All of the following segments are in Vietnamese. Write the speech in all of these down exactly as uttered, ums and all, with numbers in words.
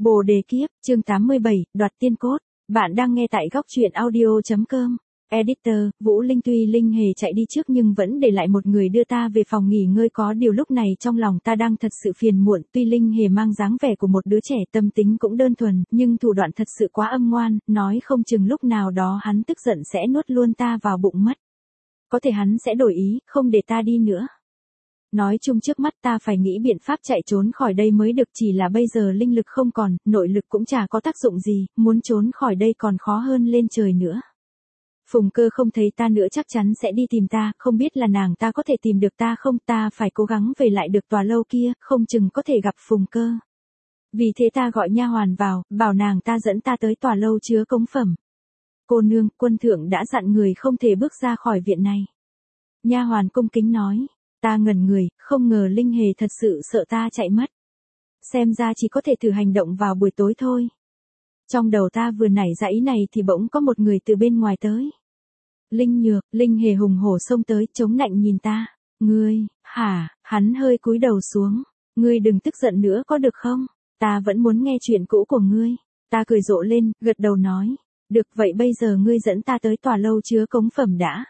Bồ đề kiếp, chương tám mươi bảy, đoạt tiên cốt. Bạn đang nghe tại góc truyện audio chấm com. Editor, Vũ Linh. Tuy Linh Hề chạy đi trước nhưng vẫn để lại một người đưa ta về phòng nghỉ ngơi, có điều lúc này trong lòng ta đang thật sự phiền muộn. Tuy Linh Hề mang dáng vẻ của một đứa trẻ, tâm tính cũng đơn thuần, nhưng thủ đoạn thật sự quá âm ngoan, nói không chừng lúc nào đó hắn tức giận sẽ nuốt luôn ta vào bụng mất. Có thể hắn sẽ đổi ý, không để ta đi nữa. Nói chung trước mắt ta phải nghĩ biện pháp chạy trốn khỏi đây mới được, chỉ là bây giờ linh lực không còn, nội lực cũng chả có tác dụng gì, muốn trốn khỏi đây còn khó hơn lên trời nữa. Phùng Cơ không thấy ta nữa chắc chắn sẽ đi tìm ta, không biết là nàng ta có thể tìm được ta không, ta phải cố gắng về lại được tòa lâu kia, không chừng có thể gặp Phùng Cơ. Vì thế ta gọi nha hoàn vào, bảo nàng ta dẫn ta tới tòa lâu chứa cống phẩm. Cô nương, quân thượng đã dặn người không thể bước ra khỏi viện này. Nha hoàn cung kính nói. Ta ngẩn người, không ngờ Linh Hề thật sự sợ ta chạy mất. Xem ra chỉ có thể thử hành động vào buổi tối thôi. Trong đầu ta vừa nảy ra ý này thì bỗng có một người từ bên ngoài tới. Linh Nhược, Linh Hề hùng hổ xông tới, chống nạnh nhìn ta. Ngươi, hả, hắn hơi cúi đầu xuống. Ngươi đừng tức giận nữa có được không? Ta vẫn muốn nghe chuyện cũ của ngươi. Ta cười rộ lên, gật đầu nói. Được vậy bây giờ ngươi dẫn ta tới tòa lâu chứa cống phẩm đã.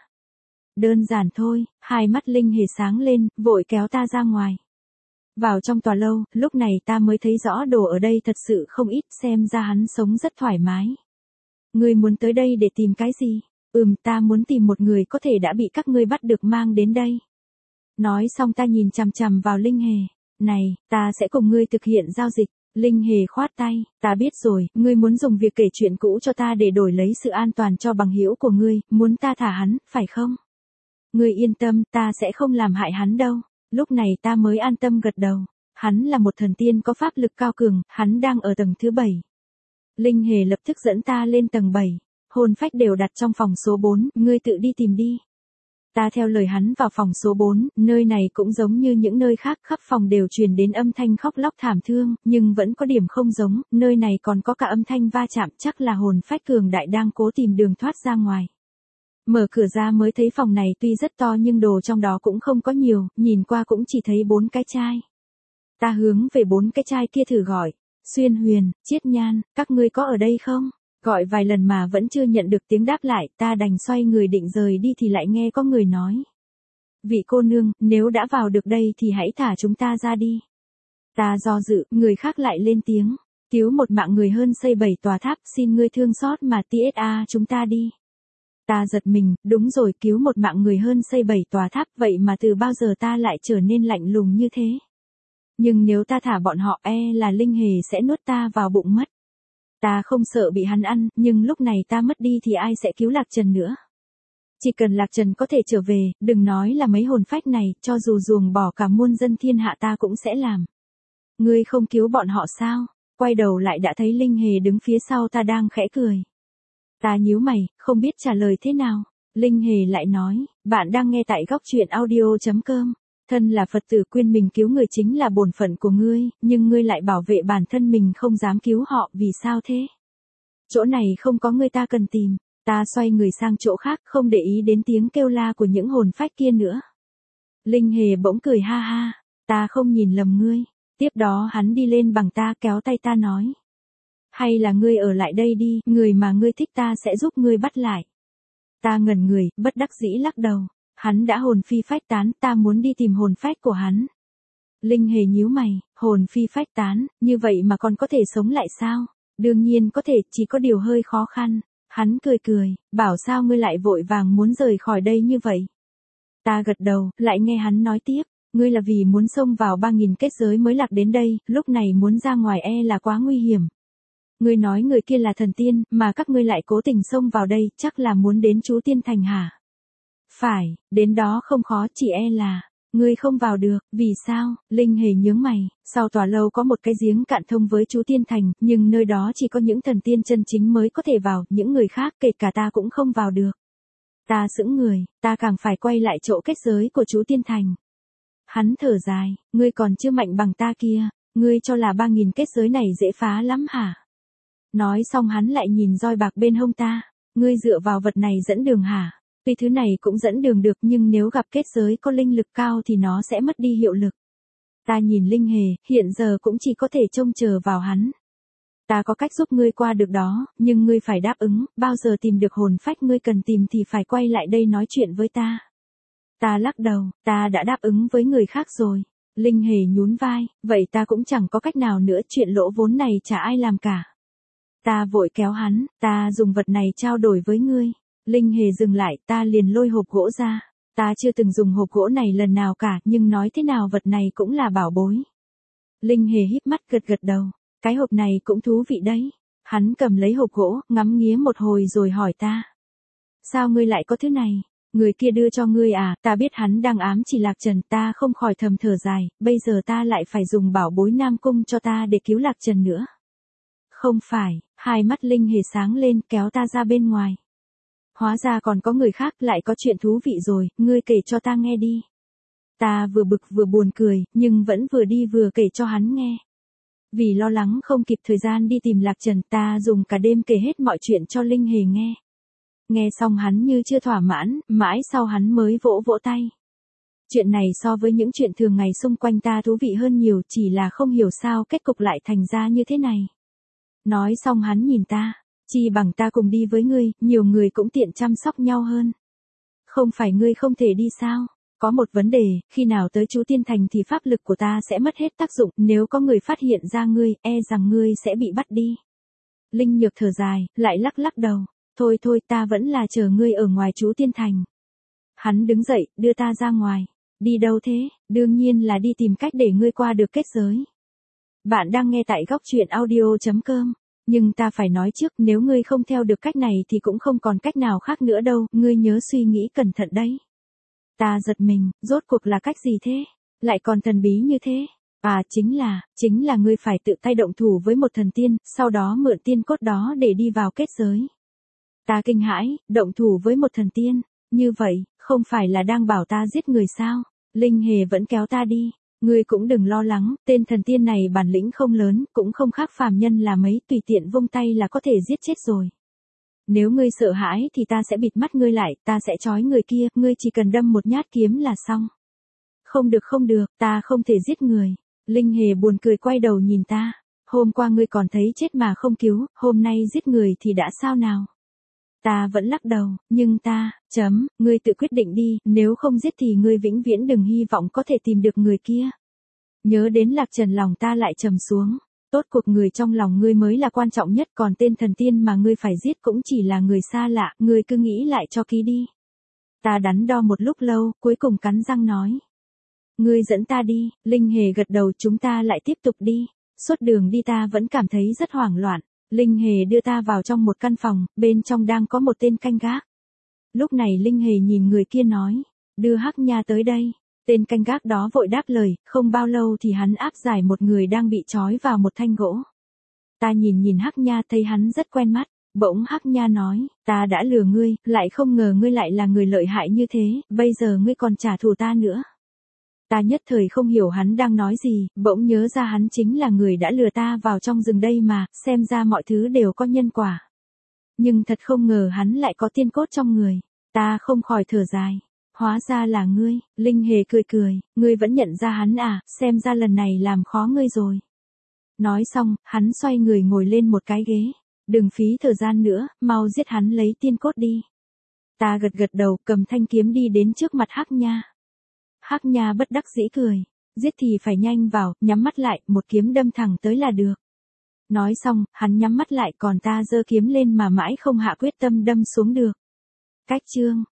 Đơn giản thôi, hai mắt Linh Hề sáng lên, vội kéo ta ra ngoài. Vào trong tòa lâu, lúc này ta mới thấy rõ đồ ở đây thật sự không ít, xem ra hắn sống rất thoải mái. Ngươi muốn tới đây để tìm cái gì? Ừm, ta muốn tìm một người có thể đã bị các ngươi bắt được mang đến đây. Nói xong ta nhìn chằm chằm vào Linh Hề. Này, ta sẽ cùng ngươi thực hiện giao dịch. Linh Hề khoát tay, ta biết rồi, ngươi muốn dùng việc kể chuyện cũ cho ta để đổi lấy sự an toàn cho bằng hữu của ngươi, muốn ta thả hắn, phải không? Ngươi yên tâm, ta sẽ không làm hại hắn đâu. Lúc này ta mới an tâm gật đầu. Hắn là một thần tiên có pháp lực cao cường, hắn đang ở tầng thứ bảy. Linh Hề lập tức dẫn ta lên tầng bảy. Hồn phách đều đặt trong phòng số bốn, ngươi tự đi tìm đi. Ta theo lời hắn vào phòng số bốn, nơi này cũng giống như những nơi khác, khắp phòng đều truyền đến âm thanh khóc lóc thảm thương, nhưng vẫn có điểm không giống, nơi này còn có cả âm thanh va chạm, chắc là hồn phách cường đại đang cố tìm đường thoát ra ngoài. Mở cửa ra mới thấy phòng này tuy rất to nhưng đồ trong đó cũng không có nhiều, nhìn qua cũng chỉ thấy bốn cái chai. Ta hướng về bốn cái chai kia thử gọi. Xuyên Huyền, Chiết Nhan, các ngươi có ở đây không? Gọi vài lần mà vẫn chưa nhận được tiếng đáp lại, ta đành xoay người định rời đi thì lại nghe có người nói. Vị cô nương, nếu đã vào được đây thì hãy thả chúng ta ra đi. Ta do dự, người khác lại lên tiếng. Cứu một mạng người hơn xây bảy tòa tháp, xin ngươi thương xót mà tê ét a chúng ta đi. Ta giật mình, đúng rồi, cứu một mạng người hơn xây bảy tòa tháp, vậy mà từ bao giờ ta lại trở nên lạnh lùng như thế? Nhưng nếu ta thả bọn họ e là Linh Hề sẽ nuốt ta vào bụng mất. Ta không sợ bị hắn ăn, nhưng lúc này ta mất đi thì ai sẽ cứu Lạc Trần nữa? Chỉ cần Lạc Trần có thể trở về, đừng nói là mấy hồn phách này, cho dù ruồng bỏ cả muôn dân thiên hạ ta cũng sẽ làm. Ngươi không cứu bọn họ sao? Quay đầu lại đã thấy Linh Hề đứng phía sau ta đang khẽ cười. Ta nhíu mày, không biết trả lời thế nào. Linh Hề lại nói, bạn đang nghe tại góc truyện audio chấm com. Thân là Phật tử quyên mình cứu người chính là bổn phận của ngươi, nhưng ngươi lại bảo vệ bản thân mình không dám cứu họ, vì sao thế? Chỗ này không có người ta cần tìm. Ta xoay người sang chỗ khác, không để ý đến tiếng kêu la của những hồn phách kia nữa. Linh Hề bỗng cười ha ha, ta không nhìn lầm ngươi. Tiếp đó hắn đi lên bằng ta kéo tay ta nói. Hay là ngươi ở lại đây đi, người mà ngươi thích ta sẽ giúp ngươi bắt lại. Ta ngẩn người, bất đắc dĩ lắc đầu. Hắn đã hồn phi phách tán, ta muốn đi tìm hồn phách của hắn. Linh Hề nhíu mày, hồn phi phách tán, như vậy mà còn có thể sống lại sao? Đương nhiên có thể, chỉ có điều hơi khó khăn. Hắn cười cười, bảo sao ngươi lại vội vàng muốn rời khỏi đây như vậy? Ta gật đầu, lại nghe hắn nói tiếp. Ngươi là vì muốn xông vào ba nghìn kết giới mới lạc đến đây, lúc này muốn ra ngoài e là quá nguy hiểm. Ngươi nói người kia là thần tiên, mà các ngươi lại cố tình xông vào đây, chắc là muốn đến Chú Tiên Thành hả? Phải, đến đó không khó, chỉ e là, ngươi không vào được, vì sao? Linh Hề nhướng mày, sau tòa lâu có một cái giếng cạn thông với Chú Tiên Thành, nhưng nơi đó chỉ có những thần tiên chân chính mới có thể vào, những người khác kể cả ta cũng không vào được. Ta sững người, ta càng phải quay lại chỗ kết giới của Chú Tiên Thành. Hắn thở dài, ngươi còn chưa mạnh bằng ta kia, ngươi cho là ba nghìn kết giới này dễ phá lắm hả? Nói xong hắn lại nhìn roi bạc bên hông ta, ngươi dựa vào vật này dẫn đường hả? Tuy thứ này cũng dẫn đường được nhưng nếu gặp kết giới có linh lực cao thì nó sẽ mất đi hiệu lực. Ta nhìn Linh Hề, hiện giờ cũng chỉ có thể trông chờ vào hắn. Ta có cách giúp ngươi qua được đó, nhưng ngươi phải đáp ứng, bao giờ tìm được hồn phách ngươi cần tìm thì phải quay lại đây nói chuyện với ta. Ta lắc đầu, ta đã đáp ứng với người khác rồi. Linh Hề nhún vai, vậy ta cũng chẳng có cách nào nữa, chuyện lỗ vốn này chả ai làm cả. Ta vội kéo hắn, ta dùng vật này trao đổi với ngươi. Linh Hề dừng lại, ta liền lôi hộp gỗ ra. Ta chưa từng dùng hộp gỗ này lần nào cả, nhưng nói thế nào vật này cũng là bảo bối. Linh Hề híp mắt gật gật đầu, cái hộp này cũng thú vị đấy. Hắn cầm lấy hộp gỗ, ngắm nghía một hồi rồi hỏi ta. Sao ngươi lại có thứ này? Người kia đưa cho ngươi à? Ta biết hắn đang ám chỉ Lạc Trần, ta không khỏi thầm thở dài, bây giờ ta lại phải dùng bảo bối Nam Cung cho ta để cứu Lạc Trần nữa. Không phải, hai mắt Linh Hề sáng lên kéo ta ra bên ngoài. Hóa ra còn có người khác, lại có chuyện thú vị rồi, ngươi kể cho ta nghe đi. Ta vừa bực vừa buồn cười, nhưng vẫn vừa đi vừa kể cho hắn nghe. Vì lo lắng không kịp thời gian đi tìm Lạc Trần, ta dùng cả đêm kể hết mọi chuyện cho Linh Hề nghe. Nghe xong hắn như chưa thỏa mãn, mãi sau hắn mới vỗ vỗ tay. Chuyện này so với những chuyện thường ngày xung quanh ta thú vị hơn nhiều, chỉ là không hiểu sao kết cục lại thành ra như thế này. Nói xong hắn nhìn ta, chi bằng ta cùng đi với ngươi, nhiều người cũng tiện chăm sóc nhau hơn. Không phải ngươi không thể đi sao? Có một vấn đề, khi nào tới Chú Tiên Thành thì pháp lực của ta sẽ mất hết tác dụng, nếu có người phát hiện ra ngươi, e rằng ngươi sẽ bị bắt đi. Linh Nhược thở dài, lại lắc lắc đầu. Thôi thôi, ta vẫn là chờ ngươi ở ngoài Chú Tiên Thành. Hắn đứng dậy, đưa ta ra ngoài. Đi đâu thế? Đương nhiên là đi tìm cách để ngươi qua được kết giới. Bạn đang nghe tại góc truyện audio chấm com. Nhưng ta phải nói trước, nếu ngươi không theo được cách này thì cũng không còn cách nào khác nữa đâu, ngươi nhớ suy nghĩ cẩn thận đấy. Ta giật mình, rốt cuộc là cách gì thế? Lại còn thần bí như thế? À, chính là, chính là ngươi phải tự tay động thủ với một thần tiên, sau đó mượn tiên cốt đó để đi vào kết giới. Ta kinh hãi, động thủ với một thần tiên, như vậy, không phải là đang bảo ta giết người sao? Linh Hề vẫn kéo ta đi, ngươi cũng đừng lo lắng, tên thần tiên này bản lĩnh không lớn, cũng không khác phàm nhân là mấy, tùy tiện vung tay là có thể giết chết rồi. Nếu ngươi sợ hãi thì ta sẽ bịt mắt ngươi lại, ta sẽ trói người kia, ngươi chỉ cần đâm một nhát kiếm là xong. Không được không được, ta không thể giết người. Linh Hề buồn cười quay đầu nhìn ta, hôm qua ngươi còn thấy chết mà không cứu, hôm nay giết người thì đã sao nào? Ta vẫn lắc đầu, nhưng ta, chấm, ngươi tự quyết định đi, nếu không giết thì ngươi vĩnh viễn đừng hy vọng có thể tìm được người kia. Nhớ đến Lạc Trần lòng ta lại trầm xuống, tốt cuộc người trong lòng ngươi mới là quan trọng nhất, còn tên thần tiên mà ngươi phải giết cũng chỉ là người xa lạ, ngươi cứ nghĩ lại cho kỹ đi. Ta đắn đo một lúc lâu, cuối cùng cắn răng nói. Ngươi dẫn ta đi. Linh Hề gật đầu, chúng ta lại tiếp tục đi. Suốt đường đi ta vẫn cảm thấy rất hoảng loạn. Linh Hề đưa ta vào trong một căn phòng, bên trong đang có một tên canh gác. Lúc này Linh Hề nhìn người kia nói, đưa Hắc Nha tới đây. Tên canh gác đó vội đáp lời, không bao lâu thì hắn áp giải một người đang bị trói vào một thanh gỗ. Ta nhìn nhìn Hắc Nha thấy hắn rất quen mắt, bỗng Hắc Nha nói, ta đã lừa ngươi, lại không ngờ ngươi lại là người lợi hại như thế, bây giờ ngươi còn trả thù ta nữa. Ta nhất thời không hiểu hắn đang nói gì, bỗng nhớ ra hắn chính là người đã lừa ta vào trong rừng đây mà, xem ra mọi thứ đều có nhân quả. Nhưng thật không ngờ hắn lại có tiên cốt trong người, ta không khỏi thở dài. Hóa ra là ngươi. Linh Hề cười cười, ngươi vẫn nhận ra hắn à, xem ra lần này làm khó ngươi rồi. Nói xong, hắn xoay người ngồi lên một cái ghế, đừng phí thời gian nữa, mau giết hắn lấy tiên cốt đi. Ta gật gật đầu, cầm thanh kiếm đi đến trước mặt Hắc Nha. Hắc Nha bất đắc dĩ cười, giết thì phải nhanh vào, nhắm mắt lại, một kiếm đâm thẳng tới là được. Nói xong, hắn nhắm mắt lại, còn ta giơ kiếm lên mà mãi không hạ quyết tâm đâm xuống được. Cách chương